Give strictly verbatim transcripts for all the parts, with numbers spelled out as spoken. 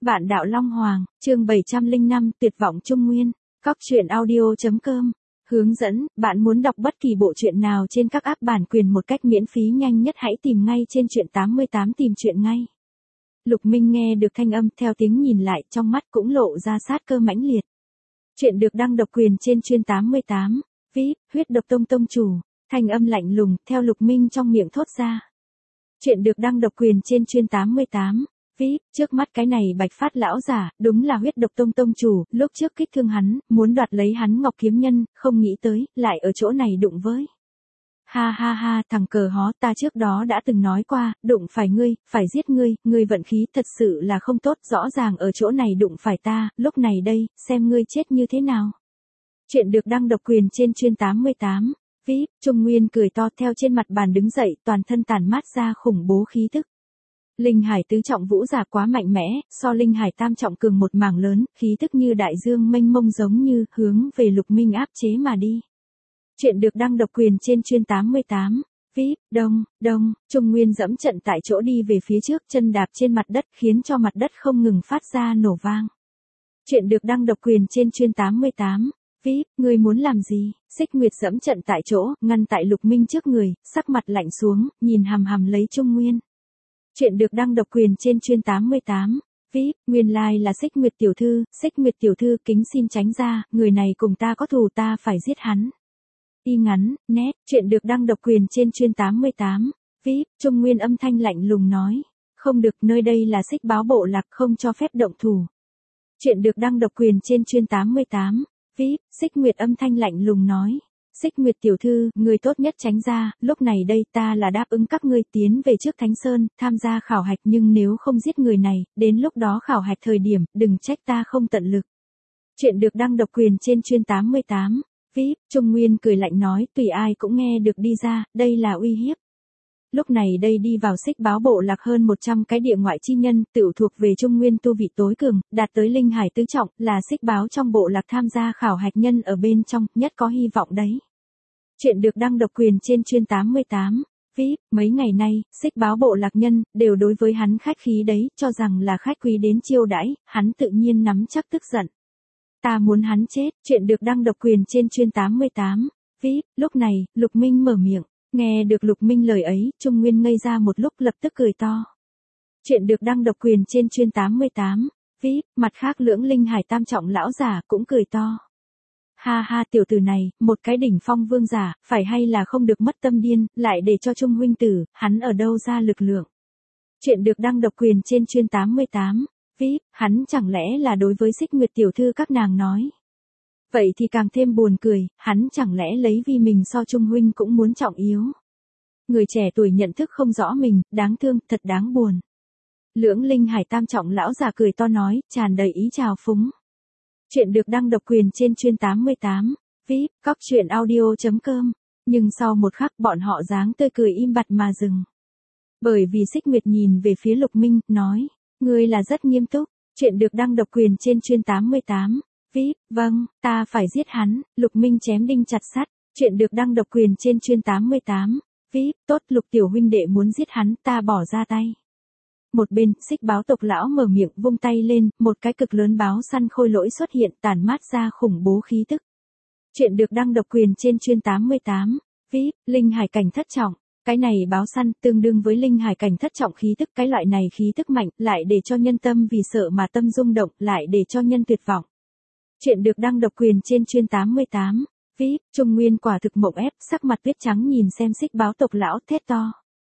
Bạn đạo Long Hoàng, chương bảy trăm lẻ năm, tuyệt vọng Trung Nguyên, cóc truyện audio chấm com. Hướng dẫn, bạn muốn đọc bất kỳ bộ truyện nào trên các app bản quyền một cách miễn phí nhanh nhất hãy tìm ngay trên truyện tám mươi tám tìm truyện ngay. Lục Minh nghe được thanh âm theo tiếng nhìn lại trong mắt cũng lộ ra sát cơ mãnh liệt. Chuyện được đăng độc quyền trên chuyên tám mươi tám, vê i pê, huyết độc tông tông chủ, thanh âm lạnh lùng theo Lục Minh trong miệng thốt ra. Chuyện được đăng độc quyền trên chuyên tám mươi tám. vê i pê, trước mắt cái này bạch phát lão giả, đúng là huyết độc tông tông chủ, lúc trước kích thương hắn, muốn đoạt lấy hắn ngọc kiếm nhân, không nghĩ tới, lại ở chỗ này đụng với. Ha ha ha, thằng cờ hó, ta trước đó đã từng nói qua, đụng phải ngươi, phải giết ngươi, ngươi vận khí thật sự là không tốt, rõ ràng ở chỗ này đụng phải ta, lúc này đây, xem ngươi chết như thế nào. Chuyện được đăng độc quyền trên chuyên tám mươi tám, vê i pê, Trung Nguyên cười to theo trên mặt bàn đứng dậy, toàn thân tản mát ra khủng bố khí tức. Linh hải tứ trọng vũ giả quá mạnh mẽ, so linh hải tam trọng cường một mảng lớn, khí tức như đại dương mênh mông giống như hướng về Lục Minh áp chế mà đi. Chuyện được đăng độc quyền trên chuyên tám mươi tám, vê i pê, đông, đông, Trung Nguyên dẫm trận tại chỗ đi về phía trước, chân đạp trên mặt đất khiến cho mặt đất không ngừng phát ra nổ vang. Chuyện được đăng độc quyền trên chuyên tám mươi tám, vê i pê, ngươi muốn làm gì? Xích Nguyệt dẫm trận tại chỗ, ngăn tại Lục Minh trước người, sắc mặt lạnh xuống, nhìn hằm hằm lấy Trung Nguyên. Chuyện được đăng độc quyền trên chuyên tám mươi tám, vê i pê, nguyên lai là Xích Nguyệt tiểu thư, Xích Nguyệt tiểu thư kính xin tránh ra, người này cùng ta có thù ta phải giết hắn. Y ngắn, nét, chuyện được đăng độc quyền trên chuyên tám mươi tám, vê i pê, Trung Nguyên âm thanh lạnh lùng nói, không được, nơi đây là Xích báo bộ lạc không cho phép động thủ. Chuyện được đăng độc quyền trên chuyên tám mươi tám, vê i pê, Xích Nguyệt âm thanh lạnh lùng nói. Xích Nguyệt tiểu thư, người tốt nhất tránh ra, lúc này đây ta là đáp ứng các ngươi tiến về trước Thánh Sơn, tham gia khảo hạch nhưng nếu không giết người này, đến lúc đó khảo hạch thời điểm, đừng trách ta không tận lực. Chuyện được đăng độc quyền trên chuyên tám mươi tám, vê i pê, Trung Nguyên cười lạnh nói, tùy ai cũng nghe được đi ra, đây là uy hiếp. Lúc này đây đi vào Xích báo bộ lạc hơn một trăm cái địa ngoại chi nhân, tự thuộc về Trung Nguyên tu vị tối cường, đạt tới linh hải tứ trọng, là Xích báo trong bộ lạc tham gia khảo hạch nhân ở bên trong, nhất có hy vọng đấy. Chuyện được đăng độc quyền trên chuyên tám mươi tám, vê i pê, mấy ngày nay, Xích báo bộ lạc nhân, đều đối với hắn khách khí đấy, cho rằng là khách quý đến chiêu đãi, hắn tự nhiên nắm chắc tức giận. Ta muốn hắn chết, chuyện được đăng độc quyền trên chuyên tám mươi tám, vê i pê, lúc này, Lục Minh mở miệng. Nghe được Lục Minh lời ấy, Trung Nguyên ngây ra một lúc lập tức cười to. Chuyện được đăng độc quyền trên chuyên tám mươi tám, vê i pê, mặt khác lưỡng linh hải tam trọng lão giả cũng cười to. Ha ha, tiểu tử này, một cái đỉnh phong vương giả, phải hay là không được mất tâm điên, lại để cho Trung huynh tử, hắn ở đâu ra lực lượng. Chuyện được đăng độc quyền trên chuyên tám mươi tám, vê i pê, hắn chẳng lẽ là đối với Xích Nguyệt tiểu thư các nàng nói. Vậy thì càng thêm buồn cười, hắn chẳng lẽ lấy vì mình so Trung huynh cũng muốn trọng yếu. Người trẻ tuổi nhận thức không rõ mình, đáng thương, thật đáng buồn. Lưỡng linh hải tam trọng lão già cười to nói, tràn đầy ý trào phúng. Chuyện được đăng độc quyền trên chuyên tám mươi tám, vê i pê, cóc truyện audio chấm com, nhưng sau một khắc bọn họ dáng tươi cười im bặt mà dừng. Bởi vì Xích Nguyệt nhìn về phía Lục Minh, nói, ngươi là rất nghiêm túc, chuyện được đăng độc quyền trên chuyên tám mươi tám. vê i pê, vâng, ta phải giết hắn, Lục Minh chém đinh chặt sắt, chuyện được đăng độc quyền trên chuyên tám mươi tám, vê i pê, tốt, Lục tiểu huynh đệ muốn giết hắn, ta bỏ ra tay. Một bên, Xích báo tộc lão mở miệng vung tay lên, một cái cực lớn báo săn khôi lỗi xuất hiện tản mát ra khủng bố khí tức. Chuyện được đăng độc quyền trên chuyên tám mươi tám, vê i pê, linh hải cảnh thất trọng. Cái này báo săn tương đương với linh hải cảnh thất trọng khí tức, cái loại này khí tức mạnh, lại để cho nhân tâm vì sợ mà tâm rung động, lại để cho nhân tuyệt vọng. Chuyện được đăng độc quyền trên chuyên tám mươi tám, vê i pê, Trung Nguyên quả thực mộng ép, sắc mặt tuyết trắng nhìn xem Xích báo tộc lão thét to.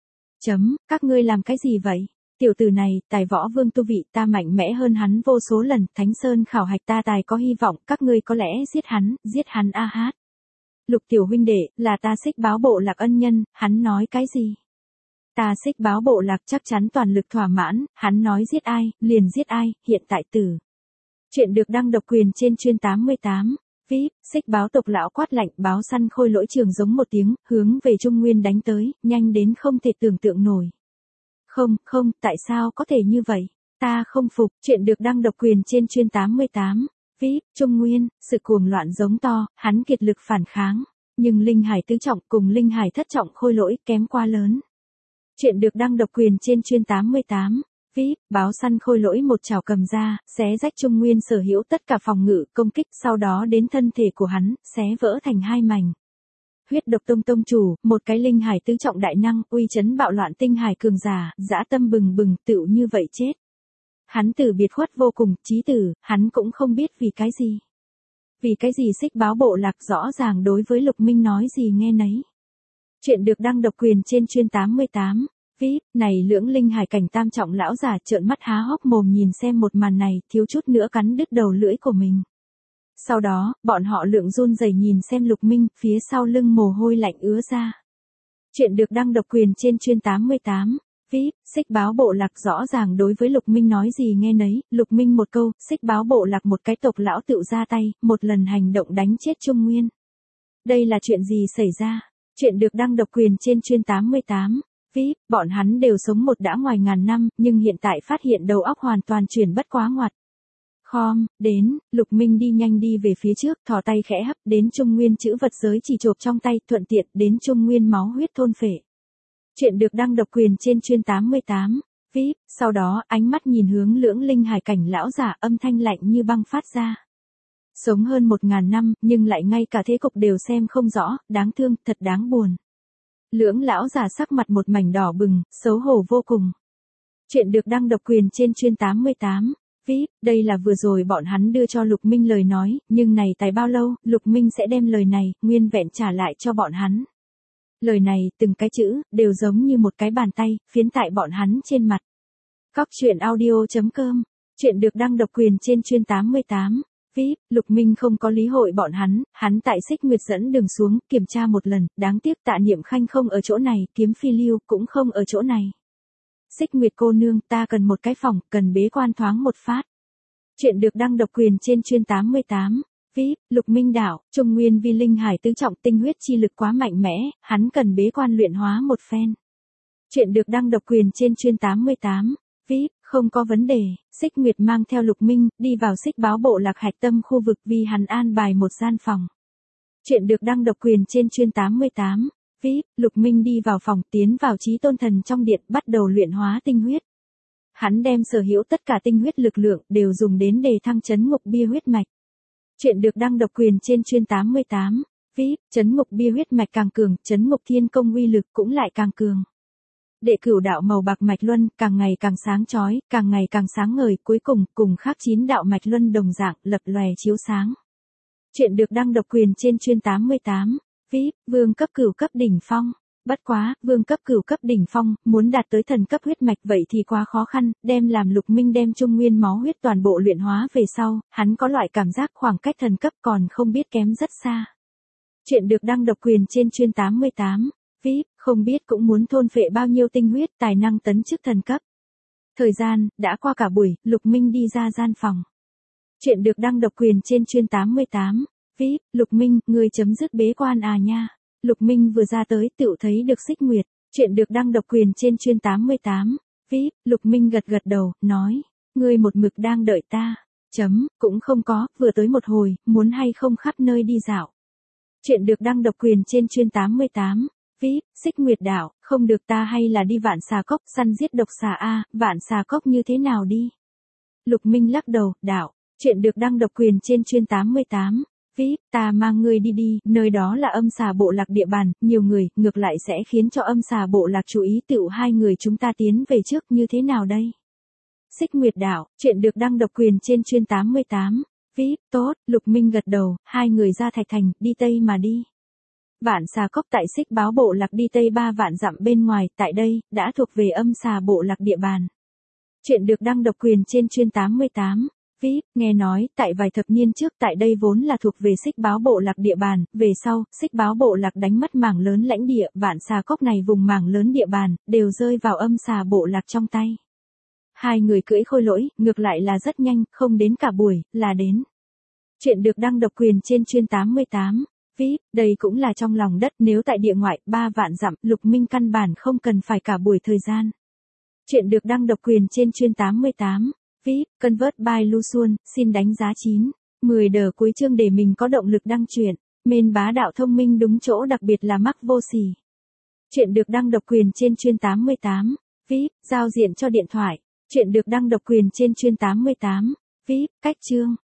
Chấm, các ngươi làm cái gì vậy? Tiểu tử này, tài võ vương tu vị, ta mạnh mẽ hơn hắn vô số lần, Thánh Sơn khảo hạch ta tài có hy vọng, các ngươi có lẽ giết hắn, giết hắn a hát. Lục tiểu huynh đệ, là ta Xích báo bộ lạc ân nhân, hắn nói cái gì? Ta Xích báo bộ lạc chắc chắn toàn lực thỏa mãn, hắn nói giết ai, liền giết ai, hiện tại tử. Chuyện được đăng độc quyền trên chuyên tám mươi tám, vê i pê, Xích báo tộc lão quát lạnh, báo săn khôi lỗi trường giống một tiếng, hướng về Trung Nguyên đánh tới, nhanh đến không thể tưởng tượng nổi. Không, không, tại sao có thể như vậy? Ta không phục, chuyện được đăng độc quyền trên chuyên tám mươi tám, vê i pê, Trung Nguyên, sự cuồng loạn giống to, hắn kiệt lực phản kháng, nhưng linh hải tứ trọng cùng linh hải thất trọng khôi lỗi kém quá lớn. Chuyện được đăng độc quyền trên chuyên tám mươi tám, vê i pê, báo săn khôi lỗi một chảo cầm ra, xé rách Trung Nguyên sở hữu tất cả phòng ngự, công kích, sau đó đến thân thể của hắn, xé vỡ thành hai mảnh. Huyết độc tông tông chủ, một cái linh hải tứ trọng đại năng, uy chấn bạo loạn tinh hải cường giả, dã tâm bừng bừng, tựu như vậy chết. Hắn tử biệt khuất vô cùng, chí tử, hắn cũng không biết vì cái gì. Vì cái gì Xích Báo bộ lạc rõ ràng đối với Lục Minh nói gì nghe nấy. Chuyện được đăng độc quyền trên chuyên tám mươi tám. vê i pê, này lưỡng linh hải cảnh tam trọng lão già trợn mắt há hốc mồm nhìn xem một màn này, thiếu chút nữa cắn đứt đầu lưỡi của mình. Sau đó, bọn họ lượng run rẩy nhìn xem Lục Minh, phía sau lưng mồ hôi lạnh ứa ra. Chuyện được đăng độc quyền trên chuyên tám mươi tám. vê i pê, Xích Báo bộ lạc rõ ràng đối với Lục Minh nói gì nghe nấy, Lục Minh một câu, Xích Báo bộ lạc một cái tộc lão tựu ra tay, một lần hành động đánh chết Trung Nguyên. Đây là chuyện gì xảy ra? Chuyện được đăng độc quyền trên chuyên tám mươi tám. vê i pê, bọn hắn đều sống một đã ngoài ngàn năm, nhưng hiện tại phát hiện đầu óc hoàn toàn chuyển bất quá ngoặt. Khom, đến, Lục Minh đi nhanh đi về phía trước, thò tay khẽ hấp, đến Trung Nguyên chữ vật giới chỉ chộp trong tay, thuận tiện, đến Trung Nguyên máu huyết thôn phệ. Chuyện được đăng độc quyền trên chuyên tám mươi tám. vê i pê, sau đó, ánh mắt nhìn hướng lưỡng linh hải cảnh lão giả, âm thanh lạnh như băng phát ra. Sống hơn một ngàn năm, nhưng lại ngay cả thế cục đều xem không rõ, đáng thương, thật đáng buồn. Lưỡng lão già sắc mặt một mảnh đỏ bừng, xấu hổ vô cùng. Chuyện được đăng độc quyền trên chuyên tám mươi tám. vê i pê, đây là vừa rồi bọn hắn đưa cho Lục Minh lời nói, nhưng này tài bao lâu, Lục Minh sẽ đem lời này, nguyên vẹn trả lại cho bọn hắn. Lời này, từng cái chữ, đều giống như một cái bàn tay, phiến tại bọn hắn trên mặt. Cóc truyện audio chấm com. Chuyện được đăng độc quyền trên chuyên tám mươi tám. vê i pê, Lục Minh không có lý hội bọn hắn, hắn tại Xích Nguyệt dẫn đường xuống, kiểm tra một lần, đáng tiếc Tạ Niệm Khanh không ở chỗ này, Kiếm Phi Lưu cũng không ở chỗ này. Xích Nguyệt cô nương, ta cần một cái phòng, cần bế quan thoáng một phát. Chuyện được đăng độc quyền trên chuyên tám mươi tám. vê i pê, Lục Minh đảo, Trung Nguyên vi linh hải tứ trọng tinh huyết chi lực quá mạnh mẽ, hắn cần bế quan luyện hóa một phen. Chuyện được đăng độc quyền trên chuyên tám mươi tám. vê i pê, không có vấn đề, Xích Nguyệt mang theo Lục Minh, đi vào Xích Báo bộ lạc hạch tâm khu vực vì hắn an bài một gian phòng. Chuyện được đăng độc quyền trên chuyên tám mươi tám. vê i pê, Lục Minh đi vào phòng, tiến vào Chí Tôn Thần trong điện, bắt đầu luyện hóa tinh huyết. Hắn đem sở hữu tất cả tinh huyết lực lượng, đều dùng đến đề thăng chấn ngục bia huyết mạch. Chuyện được đăng độc quyền trên chuyên tám mươi tám. vê i pê, chấn ngục bia huyết mạch càng cường, chấn ngục thiên công uy lực cũng lại càng cường. Đệ cửu đạo màu bạc mạch luân, càng ngày càng sáng chói, càng ngày càng sáng ngời, cuối cùng, cùng khác chín đạo mạch luân đồng dạng, lập lòe chiếu sáng. Chuyện được đăng độc quyền trên chuyên tám mươi tám. vê i pê, vương cấp cửu cấp đỉnh phong. Bất quá, vương cấp cửu cấp đỉnh phong, muốn đạt tới thần cấp huyết mạch vậy thì quá khó khăn, đem làm Lục Minh đem Trung Nguyên máu huyết toàn bộ luyện hóa về sau, hắn có loại cảm giác khoảng cách thần cấp còn không biết kém rất xa. Chuyện được đăng độc quyền trên chuyên tám mươi tám. vê i pê, không biết cũng muốn thôn phệ bao nhiêu tinh huyết tài năng tấn chức thần cấp. Thời gian, đã qua cả buổi, Lục Minh đi ra gian phòng. Chuyện được đăng độc quyền trên chuyên tám mươi tám. vê i pê, Lục Minh, người chấm dứt bế quan à nha. Lục Minh vừa ra tới tựu thấy được Xích Nguyệt. Chuyện được đăng độc quyền trên chuyên tám mươi tám. vê i pê, Lục Minh gật gật đầu, nói. Ngươi một mực đang đợi ta. Chấm, cũng không có, vừa tới một hồi, muốn hay không khắp nơi đi dạo. Chuyện được đăng độc quyền trên chuyên tám mươi tám. vê i pê, Xích Nguyệt đảo, không được ta hay là đi Vạn Xà Cốc săn giết độc xà a, Vạn Xà Cốc như thế nào đi? Lục Minh lắc đầu, đảo. Chuyện được đăng độc quyền trên chuyên tám mươi tám. vê i pê, ta mang ngươi đi đi, nơi đó là âm xà bộ lạc địa bàn, nhiều người, ngược lại sẽ khiến cho âm xà bộ lạc chú ý tựu hai người chúng ta tiến về trước như thế nào đây? Xích Nguyệt đảo, chuyện được đăng độc quyền trên chuyên tám mươi tám. vê i pê, tốt, Lục Minh gật đầu, hai người ra Thạch Thành, đi Tây mà đi. Vạn Xà Cốc tại Xích Báo bộ lạc đi Tây ba vạn dặm bên ngoài, tại đây, đã thuộc về âm xà bộ lạc địa bàn. Chuyện được đăng độc quyền trên chuyên tám mươi tám. vê i pê, nghe nói, tại vài thập niên trước tại đây vốn là thuộc về Xích Báo bộ lạc địa bàn, về sau, Xích Báo bộ lạc đánh mất mảng lớn lãnh địa, Vạn Xà Cốc này vùng mảng lớn địa bàn, đều rơi vào âm xà bộ lạc trong tay. Hai người cưỡi khôi lỗi, ngược lại là rất nhanh, không đến cả buổi, là đến. Chuyện được đăng độc quyền trên chuyên tám mươi tám. vê i pê, đây cũng là trong lòng đất, nếu tại địa ngoại, ba vạn dặm, Lục Minh căn bản không cần phải cả buổi thời gian. Chuyện được đăng độc quyền trên chuyên tám mươi tám. vê i pê, Convert by Luxuan, xin đánh giá chín. mười đờ cuối chương để mình có động lực đăng truyện. Mên bá đạo thông minh đúng chỗ đặc biệt là mắc vô sỉ. Chuyện được đăng độc quyền trên chuyên tám mươi tám. vê i pê, giao diện cho điện thoại. Chuyện được đăng độc quyền trên chuyên tám mươi tám. vê i pê, cách chương.